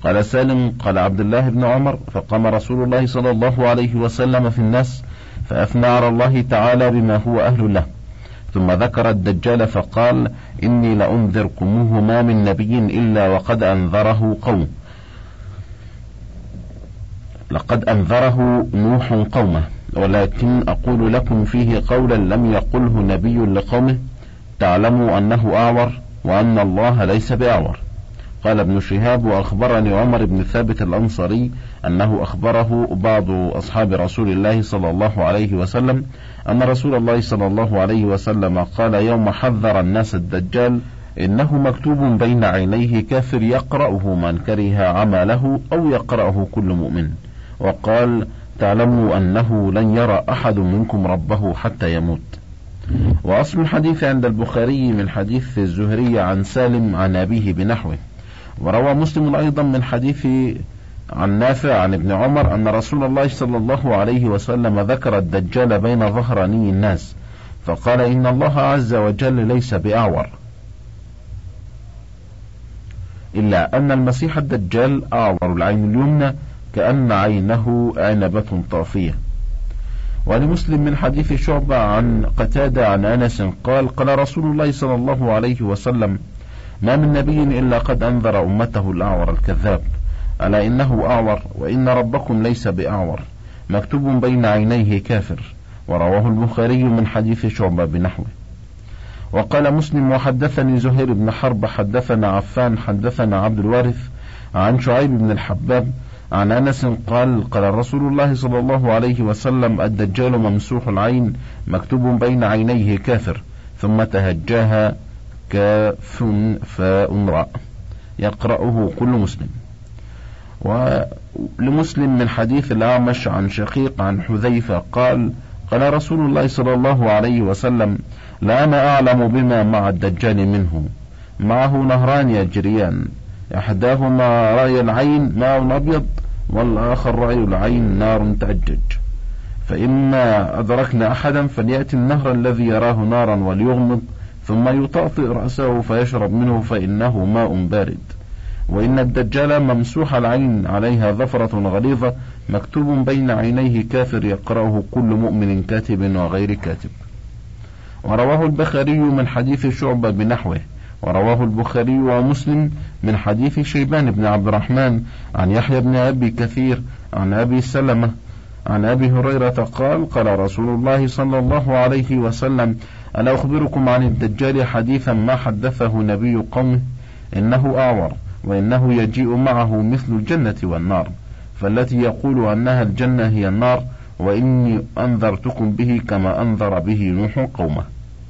قال سالم قال عبد الله بن عمر: فقام رسول الله صلى الله عليه وسلم في الناس فأثنى على الله تعالى بما هو أهل له، ثم ذكر الدجال فقال: إني لأنذركموه ما من نبي إلا وقد أنذره قوم، لقد أنذره نوح قومه، ولكن أقول لكم فيه قولا لم يقله نبي لقومه: تعلموا أنه أعور وأن الله ليس بأعور. قال ابن شهاب: وأخبرني عمر بن ثابت الأنصاري أنه أخبره بعض أصحاب رسول الله صلى الله عليه وسلم أن رسول الله صلى الله عليه وسلم قال يوم حذر الناس الدجال: إنه مكتوب بين عينيه كافر يقرأه من كره عمله أو يقرأه كل مؤمن. وقال: تعلموا أنه لن يرى أحد منكم ربه حتى يموت. وأصل الحديث عند البخاري من حديث الزهري عن سالم عن أبيه بنحوه. وروى مسلم أيضا من حديث عن نافع عن ابن عمر أن رسول الله صلى الله عليه وسلم ذكر الدجال بين ظهراني الناس فقال: إن الله عز وجل ليس بأعور، إلا أن المسيح الدجال أعور العين اليمنى كأن عينه عنبة طافية. ولمسلم من حديث شعبة عن قتادة عن أنس قال: قال رسول الله صلى الله عليه وسلم: ما من نبي إلا قد أنذر أمته الأعور الكذاب، ألا إنه أعور وإن ربكم ليس بأعور، مكتوب بين عينيه كافر. ورواه البخاري من حديث شعبة بنحوه. وقال مسلم: وحدثني زهير بن حرب حدثنا عفان حدثنا عبد الوارث عن شعيب بن الحباب عن أنس قال: قال رسول الله صلى الله عليه وسلم: الدجال ممسوح العين مكتوب بين عينيه كافر، ثم تهجاها كاف فاء راء، يقرأه كل مسلم. ولمسلم من حديث الأعمش عن شقيق عن حذيفة قال: قال رسول الله صلى الله عليه وسلم: لا أنا أعلم بما مع الدجال منه، معه نهران يجريان، إحداهما رأي العين ماء أبيض، والآخر رأي العين نار تأجج، فإما أدركنا أحدا فليأتي النهر الذي يراه نارا وليغمض، ثم يطأطئ رأسه فيشرب منه فإنه ماء بارد. وإن الدجال ممسوح العين عليها ظفرة غليظة مكتوب بين عينيه كافر، يقرأه كل مؤمن كاتب وغير كاتب. ورواه البخاري من حديث شعبة بنحوه. ورواه البخاري ومسلم من حديث شيبان بن عبد الرحمن عن يحيى بن أبي كثير عن أبي سلمة عن أبي هريرة قال: قال رسول الله صلى الله عليه وسلم: ألا أخبركم عن الدجال حديثا ما حدثه نبي قومه؟ إنه أعور، وإنه يجيء معه مثل الجنة والنار، فالتي يقول أنها الجنة هي النار، وإني أنذرتكم به كما أنذر به نوح قومه.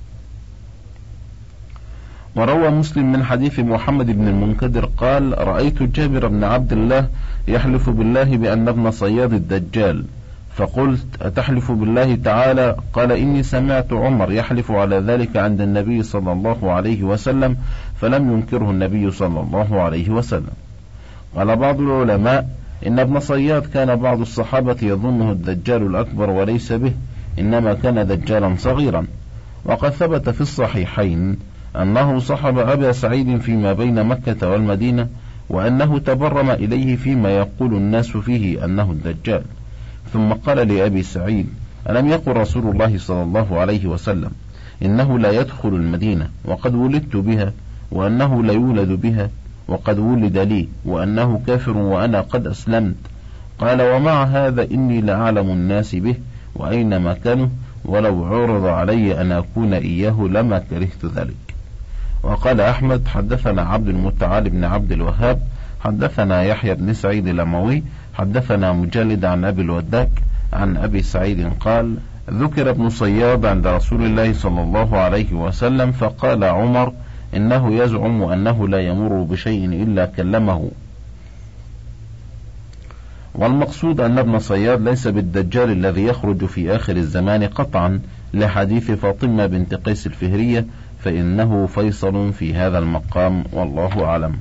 وروى مسلم من حديث محمد بن المنكدر قال: رأيت جابر بن عبد الله يحلف بالله بأن ابن صياد الدجال، فقلت: أتحلف بالله تعالى؟ قال: إني سمعت عمر يحلف على ذلك عند النبي صلى الله عليه وسلم، فلم ينكره النبي صلى الله عليه وسلم. قال بعض العلماء: إن ابن صياد كان بعض الصحابة يظنه الدجال الأكبر وليس به، إنما كان دجالا صغيرا. وقد ثبت في الصحيحين أنه صحب أبا سعيد فيما بين مكة والمدينة، وأنه تبرم إليه فيما يقول الناس فيه أنه الدجال. ثم قال لأبي سعيد: ألم يقل رسول الله صلى الله عليه وسلم: إنه لا يدخل المدينة وقد ولدت بها، وأنه لا يولد بها وقد ولد لي، وأنه كافر وأنا قد أسلمت؟ قال: ومع هذا إني لأعلم الناس به وأين مكانه، ولو عرض علي أن أكون إياه لما كرهت ذلك. وقال أحمد: حدثنا عبد المتعال بن عبد الوهاب حدثنا يحيى بن سعيد الأموي حدثنا مجالد عن أبي الوداك عن أبي سعيد قال: ذكر ابن صياد عند رسول الله صلى الله عليه وسلم، فقال عمر: إنه يزعم أنه لا يمر بشيء إلا كلمه. والمقصود أن ابن صياد ليس بالدجال الذي يخرج في آخر الزمان قطعا، لحديث فاطمة بنت قيس الفهرية، فإنه فيصل في هذا المقام، والله أعلم.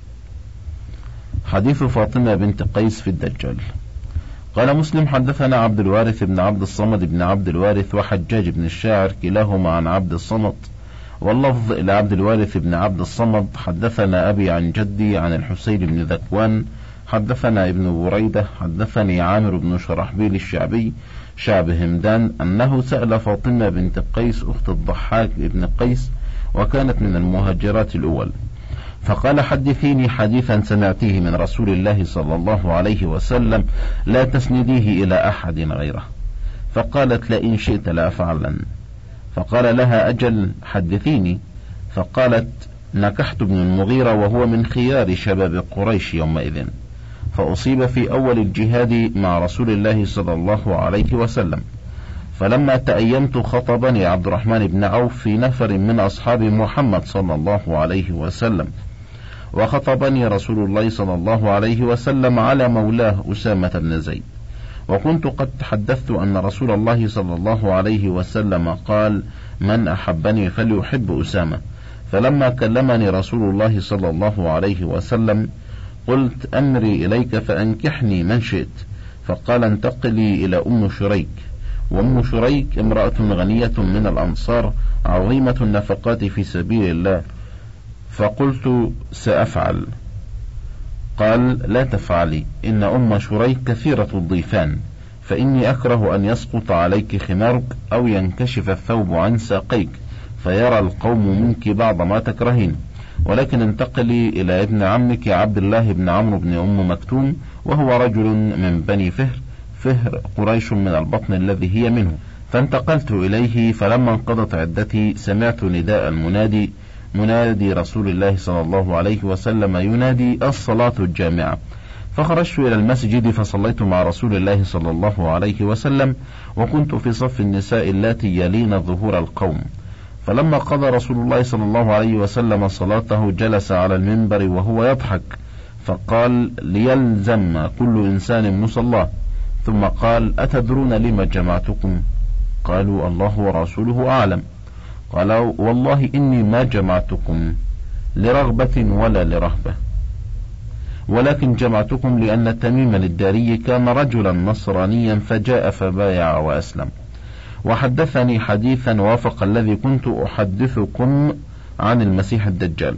حديث فاطمة بنت قيس في الدجال. قال مسلم: حدثنا عبد الوارث بن عبد الصمد بن عبد الوارث وحجاج بن الشاعر كلاهما عن عبد الصمد، واللفظ إلى عبد الوارث بن عبد الصمد: حدثنا أبي عن جدي عن الحسين بن ذكوان حدثنا ابن بريدة حدثني عامر بن شرحبيل الشعبي شعب همدان أنه سأل فاطمة بنت قيس أخت الضحاك بن قيس وكانت من المهاجرات الأول، فقال: حدثيني حديثا سمعتيه من رسول الله صلى الله عليه وسلم لا تسنديه إلى أحد غيره. فقالت: لئن شئت لأفعلن. فقال لها: أجل حدثيني. فقالت: نكحت ابن المغيرة وهو من خيار شباب قريش يومئذ، فأصيب في أول الجهاد مع رسول الله صلى الله عليه وسلم، فلما تأيمت خطبني عبد الرحمن بن عوف في نفر من أصحاب محمد صلى الله عليه وسلم، وخطبني رسول الله صلى الله عليه وسلم على مولاه أسامة بن زيد، وكنت قد تحدثت أن رسول الله صلى الله عليه وسلم قال: من أحبني فليحب أسامة. فلما كلمني رسول الله صلى الله عليه وسلم قلت: أمري إليك فأنكحني من شئت. فقال: انتقلي إلى أم شريك. وأم شريك امرأة غنية من الأنصار عظيمة النفقات في سبيل الله. فقلت: سأفعل. قال: لا تفعلي، إن أم شريك كثيرة الضيفان، فإني أكره أن يسقط عليك خمارك أو ينكشف الثوب عن ساقيك فيرى القوم منك بعض ما تكرهين، ولكن انتقلي إلى ابن عمك عبد الله بن عمرو بن أم مكتوم، وهو رجل من بني فهر قريش من البطن الذي هي منه. فانتقلت إليه، فلما انقضت عدتي سمعت نداء المنادي، منادي رسول الله صلى الله عليه وسلم ينادي: الصلاة الجامعة. فخرجت إلى المسجد فصليت مع رسول الله صلى الله عليه وسلم، وكنت في صف النساء اللاتي يلين ظهور القوم. فلما قضى رسول الله صلى الله عليه وسلم صلاته جلس على المنبر وهو يضحك، فقال: ليلزم كل إنسان مصلاه. ثم قال: أتدرون لما جمعتكم؟ قالوا: الله ورسوله أعلم. قال: والله إني ما جمعتكم لرغبة ولا لرهبة، ولكن جمعتكم لأن تميم الداري كان رجلا نصرانيا فجاء فبايع وأسلم. وحدثني حديثا وافق الذي كنت أحدثكم عن المسيح الدجال.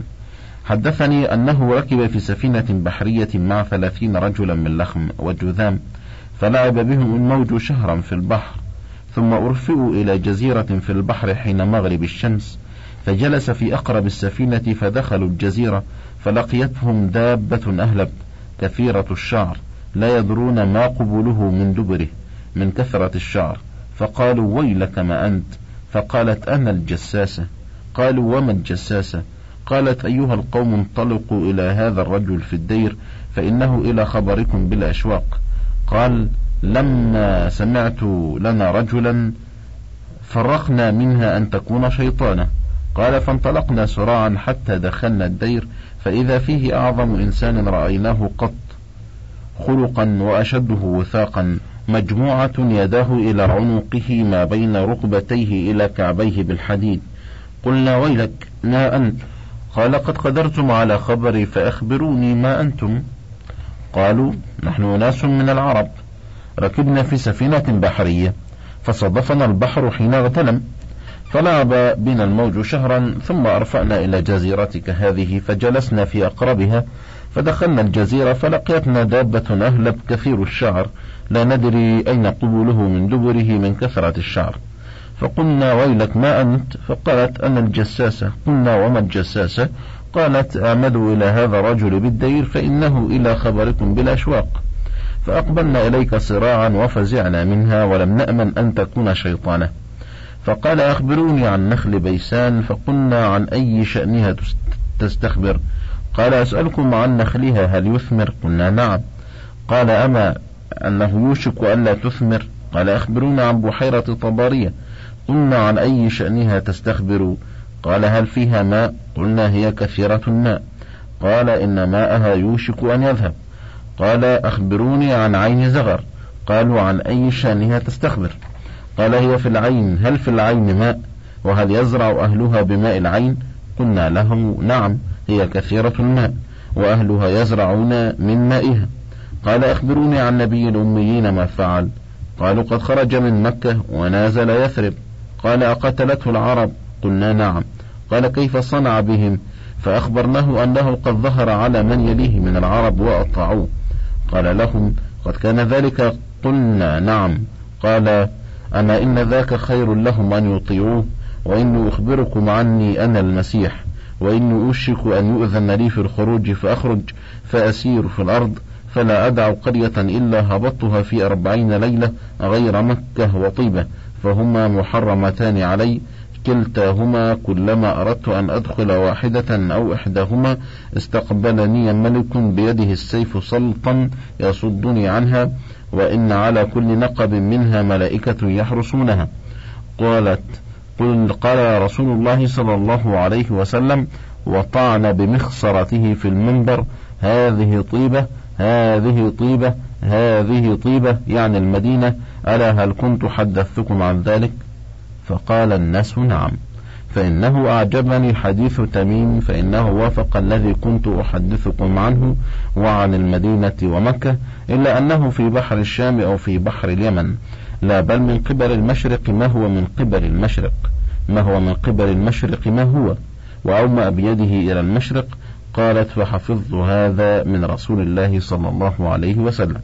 حدثني أنه ركب في سفينة بحرية مع 30 رجلا من لخم وجذام، فلعب بهم الموج شهرا في البحر، ثم أرفئوا إلى جزيرة في البحر حين مغرب الشمس، فجلس في أقرب السفينة، فدخلوا الجزيرة فلقيتهم دابة أهلب كثيرة الشعر لا يدرون ما قبله من دبره من كثرة الشعر، فقالوا: ويلك ما أنت. فقالت: أنا الجساسة. قالوا: وما الجساسة؟ قالت: أيها القوم انطلقوا إلى هذا الرجل في الدير فإنه إلى خبركم بالأشواق. قال: لما سمعت لنا رجلا فرقنا منها أن تكون شيطانا. قال: فانطلقنا سراعا حتى دخلنا الدير، فإذا فيه أعظم إنسان رأيناه قط خلقا وأشده وثاقا، مجموعة يداه إلى عنقه ما بين ركبتيه إلى كعبيه بالحديد. قلنا: ويلك ما أنت؟ قال: قد قدرتم على خبري فأخبروني ما أنتم. قالوا: نحن ناس من العرب، ركبنا في سفينة بحرية فصادفنا البحر حين اغتنم، فلعب بنا الموج شهرا، ثم أرفعنا إلى جزيرتك هذه فجلسنا في أقربها، فدخلنا الجزيرة فلقيتنا دابة أهلب كثير الشعر لا ندري أين قبوله من دبره من كثرة الشعر. فقلنا: ويلك ما أنت؟ فقالت: أنا الجساسة. قلنا: وما الجساسة؟ قالت: أعمدوا إلى هذا الرجل بالدير فإنه إلى خبركم بالأشواق. فأقبلنا إليك صراعا وفزعنا منها ولم نأمن أن تكون شيطانة. فقال: أخبروني عن نخل بيسان. فقلنا: عن أي شأنها تستخبر؟ قال: أسألكم عن نخلها هل يثمر؟ قلنا: نعم. قال: أما أنه يوشك ألا تثمر؟ قال: أخبرونا عن بحيرة طبرية. قلنا: عن أي شأنها تستخبر؟ قال: هل فيها ماء؟ قلنا: هي كثيرة الماء. قال: إن ماءها يوشك أن يذهب. قال: أخبروني عن عين زغر. قالوا: عن أي شأنها تستخبر؟ قال: هي في العين. هل في العين ماء؟ وهل يزرع أهلها بماء العين؟ قلنا له: نعم، هي كثيرة الماء وأهلها يزرعون من مائها. قال: أخبروني عن نبي الأميين ما فعل؟ قالوا: قد خرج من مكة ونازل يثرب. قال: أقتلته العرب؟ قلنا: نعم. قال: كيف صنع بهم؟ فأخبرناه أنه قد ظهر على من يليه من العرب وأطاعوه. قال لهم: قد كان ذلك؟ قلنا: نعم. قال: أما إن ذاك خير لهم أن يطيعوه، وإني أخبركم عني أنا المسيح، وإني أوشك أن يؤذن لي في الخروج فأخرج فأسير في الأرض، فلا أدع قرية إلا هبطتها في 40 ليلة غير مكة وطيبة، فهما محرمتان علي، كلتاهما كلما أردت أن أدخل واحدة أو إحداهما استقبلني ملك بيده السيف سلطا يصدني عنها، وإن على كل نقب منها ملائكة يحرسونها. قال رسول الله صلى الله عليه وسلم، وطعن بمخصرته في المنبر: هذه طيبة، هذه طيبة، هذه طيبة، يعني المدينة، ألا هل كنت حدثتكم عن ذلك؟ فقال الناس: نعم. فإنه أعجبني حديث تميم، فإنه وافق الذي كنت أحدثكم عنه وعن المدينة ومكة، إلا أنه في بحر الشام أو في بحر اليمن، لا بل من قبل المشرق ما هو من قبل المشرق، ما هو من قبل المشرق ما هو، وأومأ بيده إلى المشرق. قالت: فحفظت هذا من رسول الله صلى الله عليه وسلم.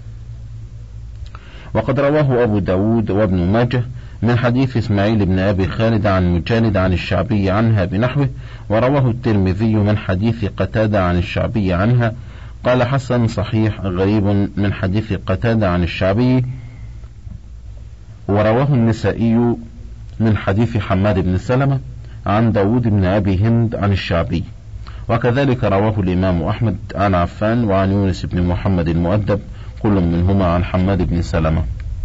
وقد رواه أبو داود وابن ماجه من حديث إسماعيل بن أبي خالد عن مجالد عن الشعبي عنها بنحوه، ورواه الترمذي من حديث قتادة عن الشعبي عنها. قال: حسن صحيح غريب من حديث قتادة عن الشعبي. ورواه النسائي من حديث حماد بن سلمة عن داود بن أبي هند عن الشعبي، وكذلك رواه الإمام أحمد عن عفان وعن يونس بن محمد المؤدب، كل منهما عن حماد بن سلمة.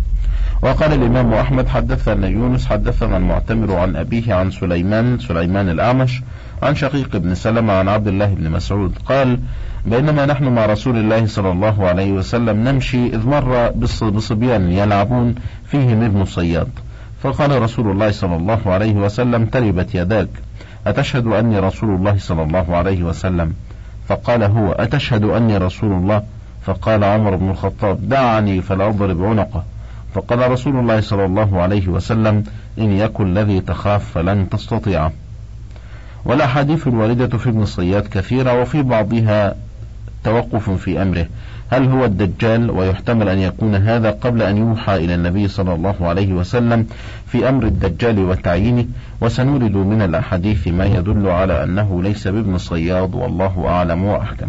وقال الإمام أحمد: حدثنا يونس حدثنا المعتمر عن أبيه عن سليمان الأعمش عن شقيق بن سلمة عن عبد الله بن مسعود قال: بينما نحن مع رسول الله صلى الله عليه وسلم نمشي، إذ مر بصبيان يلعبون فيهم ابن صياد، فقال رسول الله صلى الله عليه وسلم: تربت يداك، أتشهد أني رسول الله صلى الله عليه وسلم؟ فقال هو: أتشهد أني رسول الله؟ فقال عمر بن الخطاب: دعني فلا أضرب عنقه. فقال رسول الله صلى الله عليه وسلم: إن يكن الذي تخاف فلن تستطيعه. والأحاديث الواردة في ابن الصياد كثيرة، وفي بعضها توقف في أمره، هل هو الدجال؟ ويحتمل أن يكون هذا قبل أن يوحى إلى النبي صلى الله عليه وسلم في أمر الدجال وتعيينه، وسنورد من الأحاديث ما يدل على أنه ليس بابن صياد، والله أعلم وأحكم.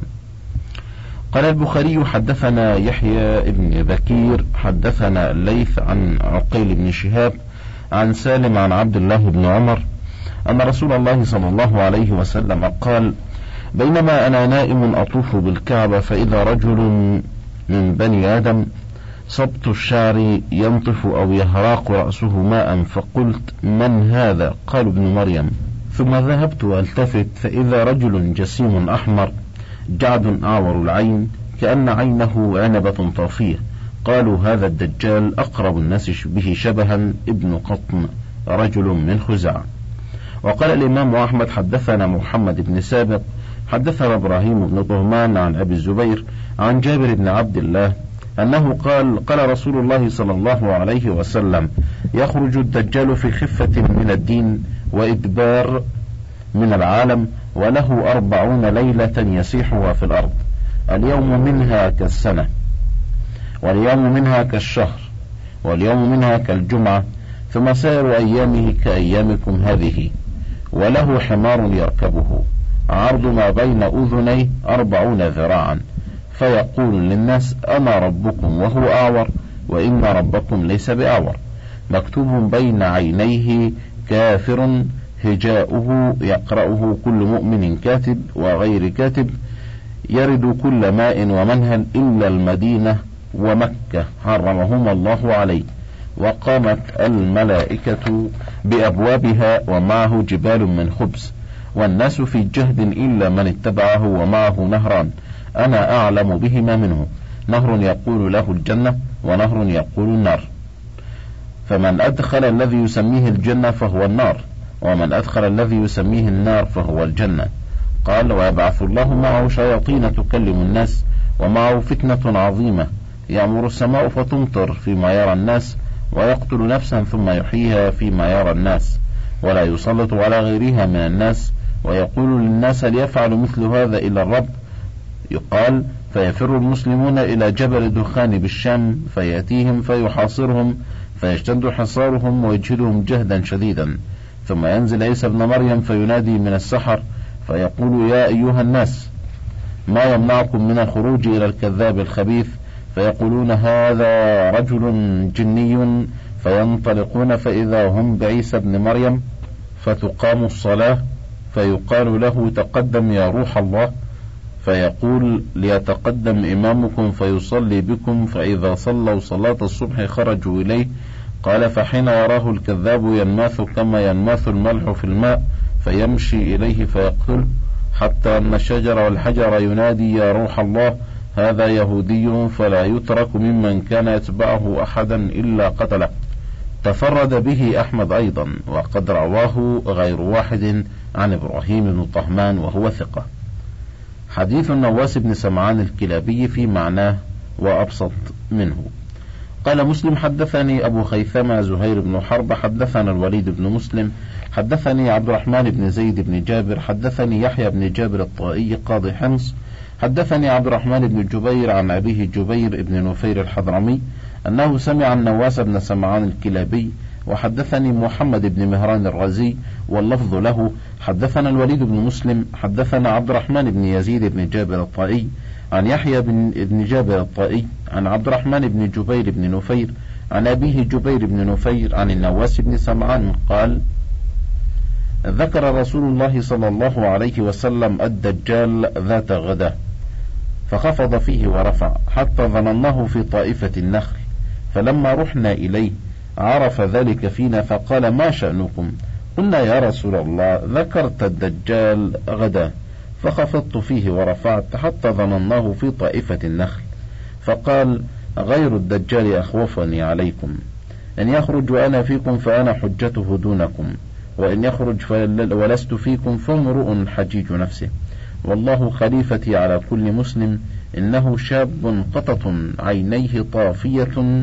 قال البخاري: حدثنا يحيى بن بكير حدثنا الليث عن عقيل بن شهاب عن سالم عن عبد الله بن عمر أن رسول الله صلى الله عليه وسلم قال: بينما أنا نائم أطوف بالكعبة، فإذا رجل من بني آدم صبت الشعر ينطف أو يهراق رأسه ماء، فقلت: من هذا؟ قالوا: ابن مريم. ثم ذهبت ألتفت، فإذا رجل جسيم أحمر جعد أعور العين كأن عينه عنبة طافية، قالوا: هذا الدجال، أقرب الناس به شبها ابن قطن رجل من خزاعة. وقال الإمام أحمد: حدثنا محمد بن سابق حدثنا إبراهيم بن طهمان عن أبي الزبير عن جابر بن عبد الله أنه قال رسول الله صلى الله عليه وسلم: يخرج الدجال في خفة من الدين وإدبار من العالم، وله 40 ليلة يسيحها في الأرض، اليوم منها كالسنة، واليوم منها كالشهر، واليوم منها كالجمعة، ثم سائر أيامه كأيامكم هذه. وله حمار يركبه عرض ما بين أذنيه 40 ذراعا، فيقول للناس: أنا ربكم، وهو أعور، وإن ربكم ليس بأعور، مكتوب بين عينيه كافر، هجاؤه يقرأه كل مؤمن كاتب وغير كاتب، يرد كل ماء ومنهل إلا المدينة ومكة حرمهما الله عليه، وقامت الملائكة بأبوابها ومعه جبال من خبز، والناس في جهد إلا من اتبعه، ومعه نهران أنا أعلم بهما منه، نهر يقول له الجنة، ونهر يقول النار، فمن أدخل الذي يسميه الجنة فهو النار، ومن أدخل الذي يسميه النار فهو الجنة. قال: ويبعث الله معه شياطين تكلم الناس، ومعه فتنة عظيمة، يأمر السماء فتمطر فيما يرى الناس، ويقتل نفسا ثم يحييها فيما يرى الناس، ولا يسلط على غيرها من الناس، ويقول للناس: ليفعل مثل هذا إلا الرب. يقال: فيفر المسلمون إلى جبل دخان بالشام فيأتيهم فيحاصرهم فيشتد حصارهم ويجهدهم جهدا شديدا، ثم ينزل عيسى ابن مريم فينادي من السحر فيقول: يا أيها الناس، ما يمنعكم من الخروج إلى الكذاب الخبيث؟ فيقولون: هذا رجل جني، فينطلقون فإذا هم بعيسى ابن مريم، فتقام الصلاة فيقال له: تقدم يا روح الله، فيقول: ليتقدم إمامكم فيصلي بكم، فإذا صلوا صلاة الصبح خرجوا إليه. قال: فحين يراه الكذاب ينماث كما ينماث الملح في الماء فيمشي إليه فيقتل، حتى أن الشجر والحجر ينادي: يا روح الله، هذا يهودي، فلا يترك ممن كان يتبعه أحدا إلا قتله. تفرد به أحمد أيضا، وقد رواه غير واحد عن إبراهيم بن طهمان وهو ثقة. حديث النواس بن سمعان الكلابي في معناه وأبسط منه. قال مسلم: حدثني أبو خيثمة زهير بن حرب حدثنا الوليد بن مسلم حدثني عبد الرحمن بن زيد بن جابر حدثني يحيى بن جابر الطائي قاضي حمص حدثني عبد الرحمن بن جبير عن أبيه جبير بن نفير الحضرمي أنه سمع النواس بن سمعان الكلابي. وحدثني محمد بن مهران الرازي واللفظ له. حدثنا الوليد بن مسلم حدثنا عبد الرحمن بن يزيد بن جابر الطائي عن يحيى بن جابر الطائي عن عبد الرحمن بن جبير بن نفير عن أبيه جبير بن نفير عن النواس بن سمعان قال: ذكر رسول الله صلى الله عليه وسلم الدجال ذات غداة، فخفض فيه ورفع حتى ظنناه في طائفة النخل، فلما رحنا إليه عرف ذلك فينا فقال: ما شأنكم؟ قلنا: يا رسول الله، ذكرت الدجال غدا، فخفضت فيه ورفعت حتى ظنناه في طائفة النخل. فقال: غير الدجال أخوفني عليكم، إن يخرج وأنا فيكم فأنا حجته دونكم، وإن يخرج ولست فيكم فامرؤ حجيج نفسه، والله خليفتي على كل مسلم، إنه شاب قطط عينيه طافية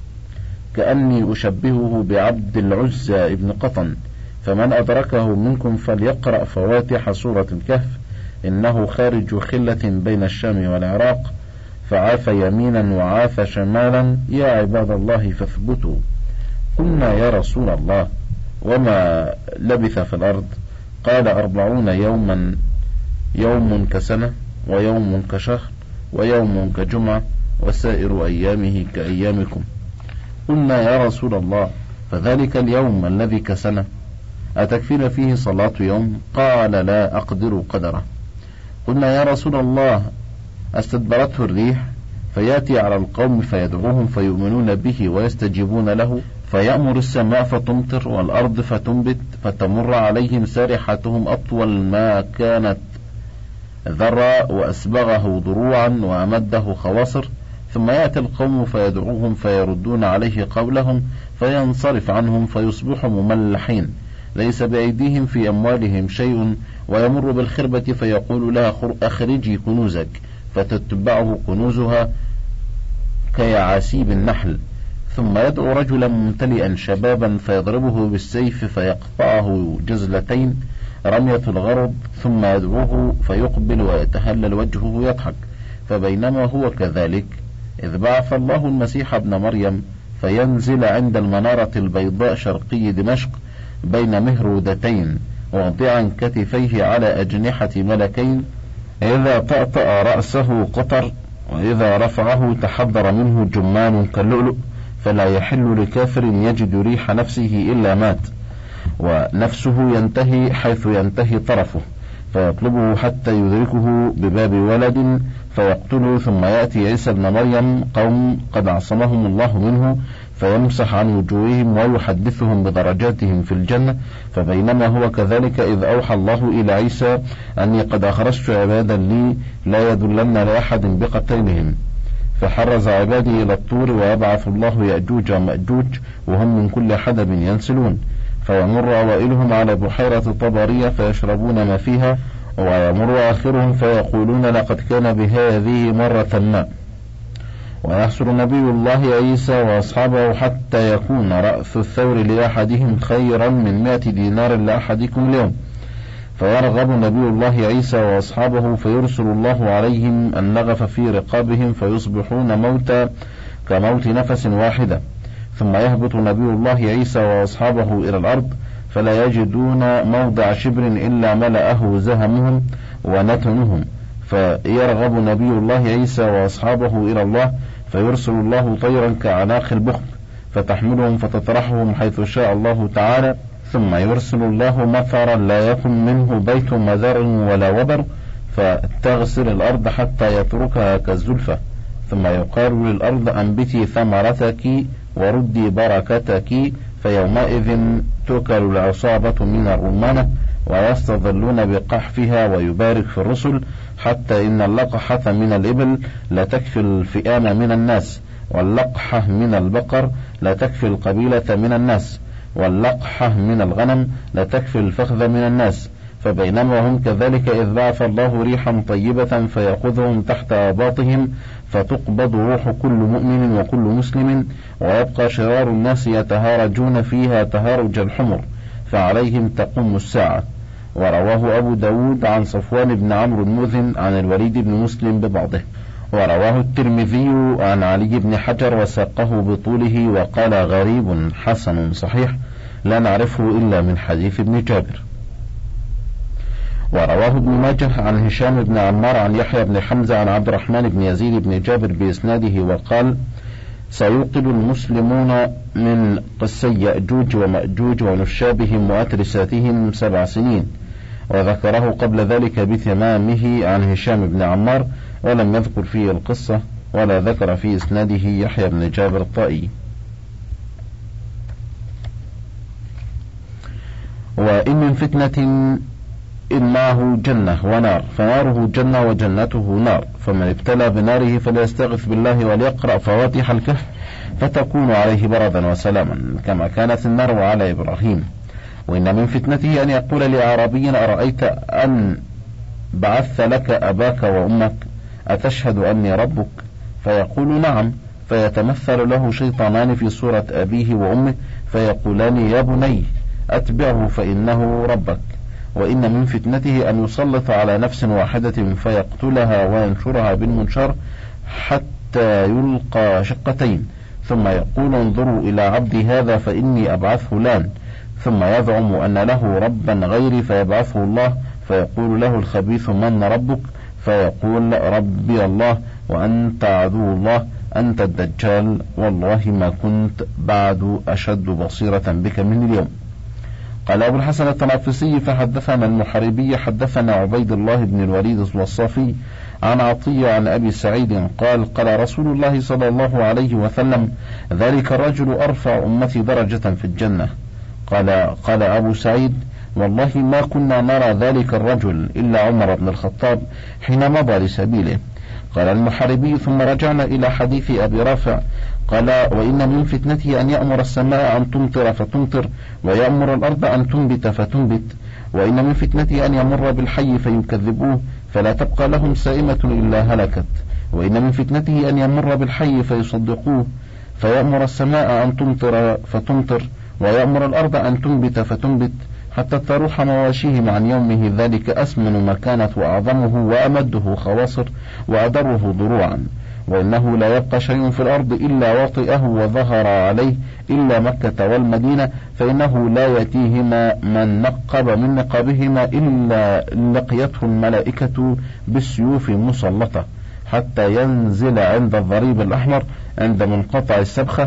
كأني أشبهه بعبد العزى ابن قطن، فمن أدركه منكم فليقرأ فواتح سورة الكهف، إنه خارج خلة بين الشام والعراق، فعاف يمينا وعاف شمالا، يا عباد الله فاثبتوا. قلنا: يا رسول الله، وما لبث في الأرض؟ قال: 40 يوما، يوم كسنة، ويوم كشهر، ويوم كجمعة، وسائر أيامه كأيامكم. قلنا: يا رسول الله، فذلك اليوم الذي كسنة أتكفينا فيه صلاة يوم؟ قال: لا أقدر قدره. قلنا: يا رسول الله، استدبرته الريح فيأتي على القوم فيدعوهم فيؤمنون به ويستجيبون له، فيأمر السماء فتمطر والأرض فتنبت، فتمر عليهم سارحتهم أطول ما كانت ذرة، وأسبغه ضروعا وأمده خواصر، ثم يأتي القوم فيدعوهم فيردون عليه قولهم فينصرف عنهم فيصبحوا مملحين، ليس بأيديهم في أموالهم شيء، ويمر بالخربة فيقول لها: أخرجي كنوزك، فتتبعه كنوزها كيعاسيب النحل، ثم يدعو رجلا ممتلئا شبابا فيضربه بالسيف فيقطعه جزلتين رمية الغرض، ثم يدعوه فيقبل ويتهلل وجهه يضحك. فبينما هو كذلك إذ بعث الله المسيح ابن مريم فينزل عند المنارة البيضاء شرقي دمشق بين مهرودتين واضعا كتفيه على أجنحة ملكين، إذا طأطأ رأسه قطر، وإذا رفعه تحضر منه جمان كاللؤلؤ، فلا يحل لكافر يجد ريح نفسه إلا مات، ونفسه ينتهي حيث ينتهي طرفه، فيطلبه حتى يدركه بباب ولد فيقتله، ثم يأتي عيسى ابن مريم قوم قد عصمهم الله منه فيمسح عن وجوههم ويحدثهم بدرجاتهم في الجنة. فبينما هو كذلك إذ أوحى الله إلى عيسى أني قد أخرجت عبادا لي لا يدلن لأحد بقتلهم، فحرز عبادي إلى الطور، ويبعث الله يأجوج ومأجوج وهم من كل حدب ينسلون، فيمر أوائلهم على بحيرة طبرية فيشربون ما فيها، ويمر آخرهم فيقولون: لقد كان بهذه مرة ما. ويحصر نبي الله عيسى وأصحابه حتى يكون رأس الثور لأحدهم خيرا من 100 دينار لأحدكم اليوم، فيرغب نبي الله عيسى وأصحابه فيرسل الله عليهم النغف في رقابهم فيصبحون موتى كموت نفس واحدة، ثم يهبط نبي الله عيسى وأصحابه إلى الأرض فلا يجدون موضع شبر إلا ملأه زهمهم ونتنهم، فيرغب نبي الله عيسى وأصحابه إلى الله فيرسل الله طيرا كعناق البخت فتحملهم فتطرحهم حيث شاء الله تعالى، ثم يرسل الله مطرا لا يكن منه بيت مذر ولا وبر فتغسل الأرض حتى يتركها كالزلفة، ثم يقال للأرض أنبتي ثمرتك وردي بركتك، فيومئذ تؤكل العصابة من الرمانة ويستظلون بقحفها، ويبارك في الرسل حتى إن اللقحة من الإبل لا تكفي الفئام من الناس، واللقحة من البقر لا تكفي القبيلة من الناس، واللقحة من الغنم لا تكفي الفخذ من الناس. فبينما هم كذلك إذ بعث الله ريحا طيبة فيأخذهم تحت آباطهم فتقبض روح كل مؤمن وكل مسلم، ويبقى شرار الناس يتهارجون فيها تهارج الحمر، فعليهم تقوم الساعة. ورواه أبو داود عن صفوان بن عمرو المذن عن الوليد بن مسلم ببعضه. ورواه الترمذي عن علي بن حجر وساقه بطوله وقال غريب حسن صحيح لا نعرفه إلا من حديث ابن جابر. ورواه ابن ماجه عن هشام بن عمار عن يحيى بن حمزة عن عبد الرحمن بن يزيد بن جابر بإسناده وقال سيوقد المسلمون من قسي يأجوج ومأجوج ونشابهم وأترساتهم 7 سنين، وذكره قبل ذلك بتمامه عن هشام بن عمار ولم يذكر فيه القصة ولا ذكر في إسناده يحيى بن جابر الطائي. وإن من فتنة إن معه جنة ونار، فناره جنة وجنته نار، فمن ابتلى بناره فليستغث بالله وليقرأ فواتح الكهف فتكون عليه بردا وسلاما كما كانت النار على إبراهيم. وإن من فتنته أن يقول لأعرابي أرأيت أن بعثت لك أباك وأمك أتشهد أني ربك؟ فيقول نعم، فيتمثل له شيطانان في صورة أبيه وأمه فيقولان يا بني أتبعه فإنه ربك. وإن من فتنته أن يسلط على نفس واحدة فيقتلها وينشرها بالمنشار حتى يلقى شقتين، ثم يقول انظروا إلى عبدي هذا فإني أبعث فلان، ثم يزعم أن له ربا غيري فيبعثه الله فيقول له الخبيث من ربك؟ فيقول ربي الله وأنت عدو الله أنت الدجال، والله ما كنت بعد أشد بصيرة بك من اليوم. قال أبو الحسن التنافسي فحدثنا المحاربي حدثنا عبيد الله بن الوليد الوصافي عن عطية عن أبي سعيد قال قال رسول الله صلى الله عليه وسلم ذلك الرجل أرفع أمتي درجة في الجنة. قال أبو سعيد والله ما كنا نرى ذلك الرجل إلا عمر بن الخطاب حين مضى لسبيله. قال المحاربي ثم رجعنا إلى حديث أبي رافع قال وإن من فتنته أن يأمر السماء أن تمطر فتمطر ويأمر الأرض أن تنبت فتنبت. وإن من فتنته أن يمر بالحي فيكذبوه فلا تبقى لهم سائمة إلا هلكت. وإن من فتنته أن يمر بالحي فيصدقوه فيأمر السماء أن تمطر فتمطر ويأمر الأرض أن تنبت فتنبت حتى تروح مواشيهم عن يومه ذلك أسمن ما كانت وأعظمه وأمده خواصر وأدره ضروعا. وإنه لا يبقى شيء في الأرض إلا وطئه وظهر عليه إلا مكة والمدينة، فإنه لا يأتيهما من نقب من نقابهما إلا لقيته الملائكة بالسيوف مسلطة حتى ينزل عند الضريب الأحمر عند منقطع السبخة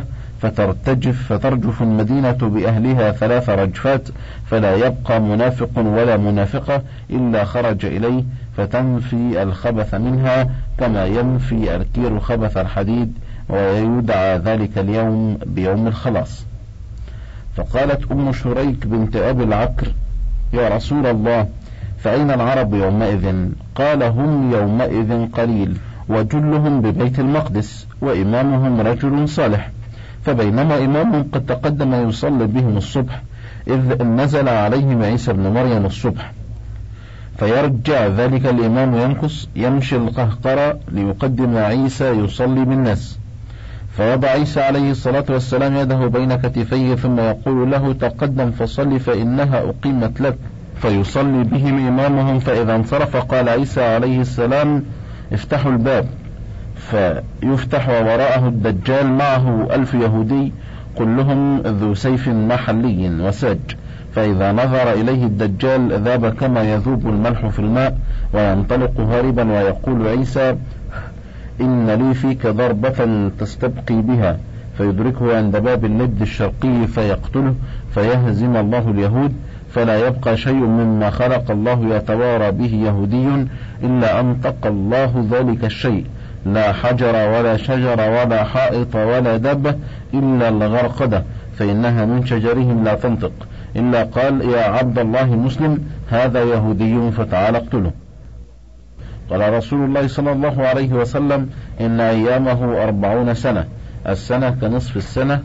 فترجف المدينة بأهلها 3 رجفات فلا يبقى منافق ولا منافقة إلا خرج إليه فتنفي الخبث منها كما ينفي الكير خبث الحديد، ويدعى ذلك اليوم بيوم الخلاص. فقالت أم شريك بنت أبي العكر يا رسول الله فأين العرب يومئذ؟ قال هم يومئذ قليل وجلهم ببيت المقدس وإمامهم رجل صالح. فبينما إمامهم قد تقدم يصلي بهم الصبح إذ نزل عليهم عيسى بن مريم الصبح، فيرجع ذلك الإمام ينكص يمشي القهقرة ليقدم عيسى يصلي بالناس، فيضع عيسى عليه الصلاة والسلام يده بين كتفيه ثم يقول له تقدم فصلي فإنها أقيمت لك. فيصلي بهم إمامهم، فإذا انصرف قال عيسى عليه السلام: افتحوا الباب، فيفتح ووراءه الدجال معه 1000 يهودي كلهم ذو سيف محلي وساج، فإذا نظر إليه الدجال ذاب كما يذوب الملح في الماء، وينطلق هاربا ويقول عيسى: إن لي فيك ضربة تستبقي بها، فيدركه عند باب اللد الشرقي فيقتله، فيهزم الله اليهود، فلا يبقى شيء مما خلق الله يتوارى به يهودي إلا أنطق الله ذلك الشيء، لا حجر ولا شجر ولا حائط ولا دابة إلا الغرقدة، فإنها من شجرهم لا تنطق إلا قال: يا عبد الله مسلم هذا يهودي فتعال اقتله. قال رسول الله صلى الله عليه وسلم: إن أيامه 40 سنة، السنة كنصف السنة،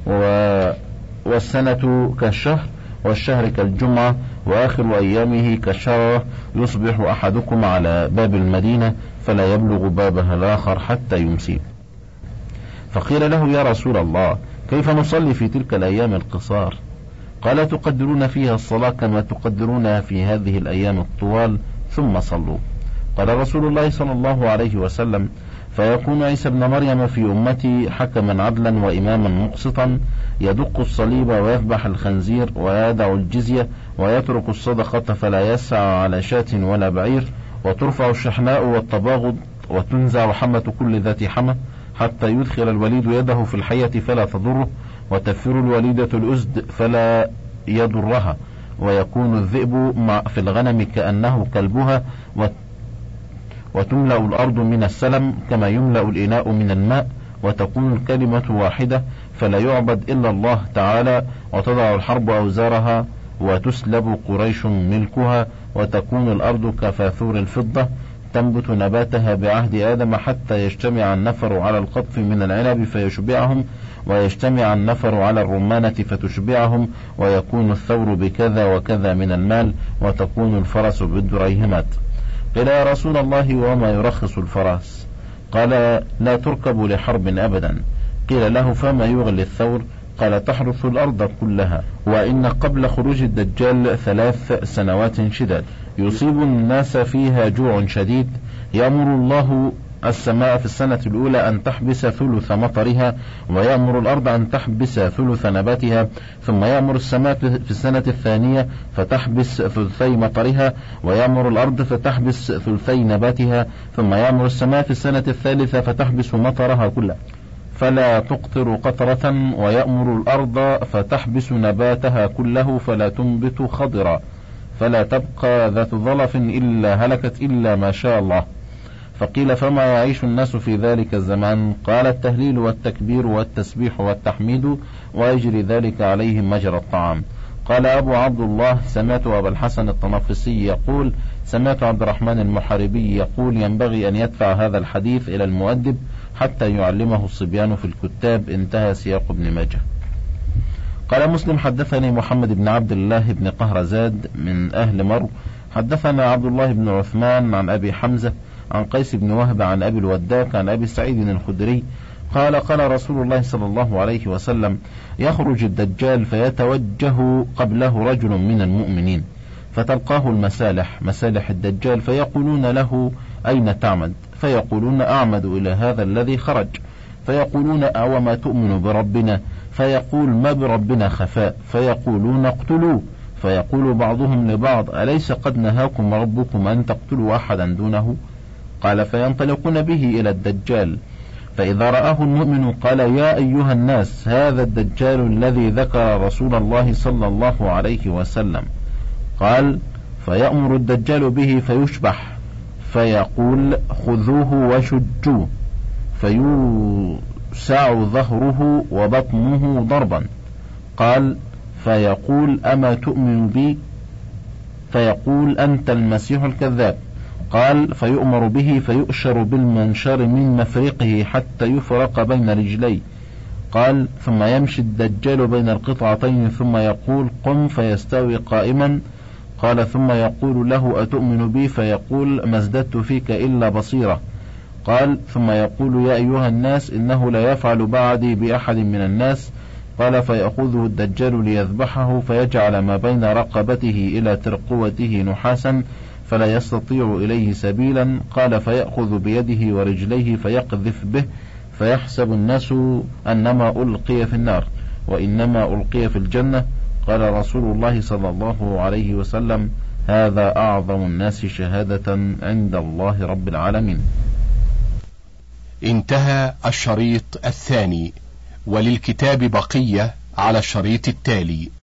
والسنة كالشهر، والشهر كالجمعة، وآخر أيامه كالشررة، يصبح أحدكم على باب المدينة فلا يبلغ بابها الآخر حتى يمسي. فقيل له: يا رسول الله، كيف نصلي في تلك الأيام القصار؟ قال: تقدرون فيها الصلاة كما تقدرونها في هذه الأيام الطوال، ثم صلوا. قال رسول الله صلى الله عليه وسلم: فيكون عيسى ابن مريم في أمتي حكما عدلا وإماما مقسطا، يدق الصليب ويذبح الخنزير ويدع الجزية ويترك الصدقة، فلا يسعى على شاة ولا بعير، وترفع الشحناء والتباغض، وتنزع حمة كل ذات حمة، حتى يدخل الوليد يده في الحية فلا تضره، وتفر الوليدة الأزد فلا يضرها، ويكون الذئب في الغنم كأنه كلبها، وتملأ الأرض من السلم كما يملأ الإناء من الماء، وتكون الكلمة واحدة فلا يعبد إلا الله تعالى، وتضع الحرب أوزارها، وتسلب قريش ملكها، وتكون الأرض كفاثور الفضة، تنبت نباتها بعهد آدم، حتى يجتمع النفر على القطف من العنب فيشبعهم، ويجتمع النفر على الرمانة فتشبعهم، ويكون الثور بكذا وكذا من المال، وتكون الفرس بالدريهمات. قيل: يا رسول الله، وما يرخص الفرس؟ قال: لا تركب لحرب أبدا. قيل له: فما يغلي الثور؟ قال: تحرث الأرض كلها. وإن قبل خروج الدجال 3 سنوات شداد يصيب الناس فيها جوع شديد، يأمر الله السماء في السنة الأولى أن تحبس ثلث مطرها، ويأمر الأرض أن تحبس ثلث نباتها، ثم يأمر السماء في السنة الثانية فتحبس ثلثي مطرها، ويأمر الأرض فتحبس ثلثي نباتها، ثم يأمر السماء في السنة الثالثة فتحبس مطرها كله فلا تقطر قطرة، ويأمر الأرض فتحبس نباتها كله فلا تنبت خضرا، فلا تبقى ذات ظلف إلا هلكت إلا ما شاء الله. فقيل: فما يعيش الناس في ذلك الزمان؟ قال: التهليل والتكبير والتسبيح والتحميد، ويجري ذلك عليهم مجرى الطعام. قال أبو عبد الله: سمعت أبا الحسن الطنافسي يقول: سمعت عبد الرحمن المحاربي يقول: ينبغي أن يدفع هذا الحديث إلى المؤدب حتى يعلمه الصبيان في الكتاب. انتهى سياق ابن ماجه. قال مسلم: حدثني محمد بن عبد الله بن قهرزاد من أهل مرو، حدثنا عبد الله بن عثمان عن أبي حمزة عن قيس بن وهب عن أبي الوداك عن أبي سعيد الخدري قال: قال رسول الله صلى الله عليه وسلم: يخرج الدجال فيتوجه قبله رجل من المؤمنين، فتلقاه المسالح، مسالح الدجال، فيقولون له: أين تعمد؟ فيقولون: أعمد إلى هذا الذي خرج. فيقولون: أوما تؤمن بربنا؟ فيقول: ما بربنا خفاء. فيقولون: اقتلوه. فيقول بعضهم لبعض: أليس قد نهاكم ربكم أن تقتلوا أحدا دونه؟ قال: فينطلقون به إلى الدجال، فإذا رآه المؤمن قال: يا أيها الناس، هذا الدجال الذي ذكر رسول الله صلى الله عليه وسلم. قال: فيأمر الدجال به فيشبح، فيقول: خذوه وشجوه، فيوسع ظهره وبطنه ضربا. قال: فيقول: أما تؤمن بي؟ فيقول: أنت المسيح الكذاب. قال: فيؤمر به فيؤشر بالمنشار من مفرقه حتى يفرق بين رجليه. قال: ثم يمشي الدجال بين القطعتين ثم يقول: قم، فيستوي قائما. قال: ثم يقول له: أتؤمن بي؟ فيقول: ما ازددت فيك إلا بصيرة. قال: ثم يقول: يا أيها الناس، إنه لا يفعل بعدي بأحد من الناس قال فيأخذه الدجال ليذبحه فيجعل ما بين رقبته إلى ترقوته نحاسا فلا يستطيع إليه سبيلا. قال فيأخذ بيده ورجليه فيقذف به فيحسب الناس أنما ألقي في النار وإنما ألقي في الجنة. قال رسول الله صلى الله عليه وسلم هذا أعظم الناس شهادة عند الله رب العالمين. انتهى الشريط الثاني، وللكتاب بقية على الشريط التالي.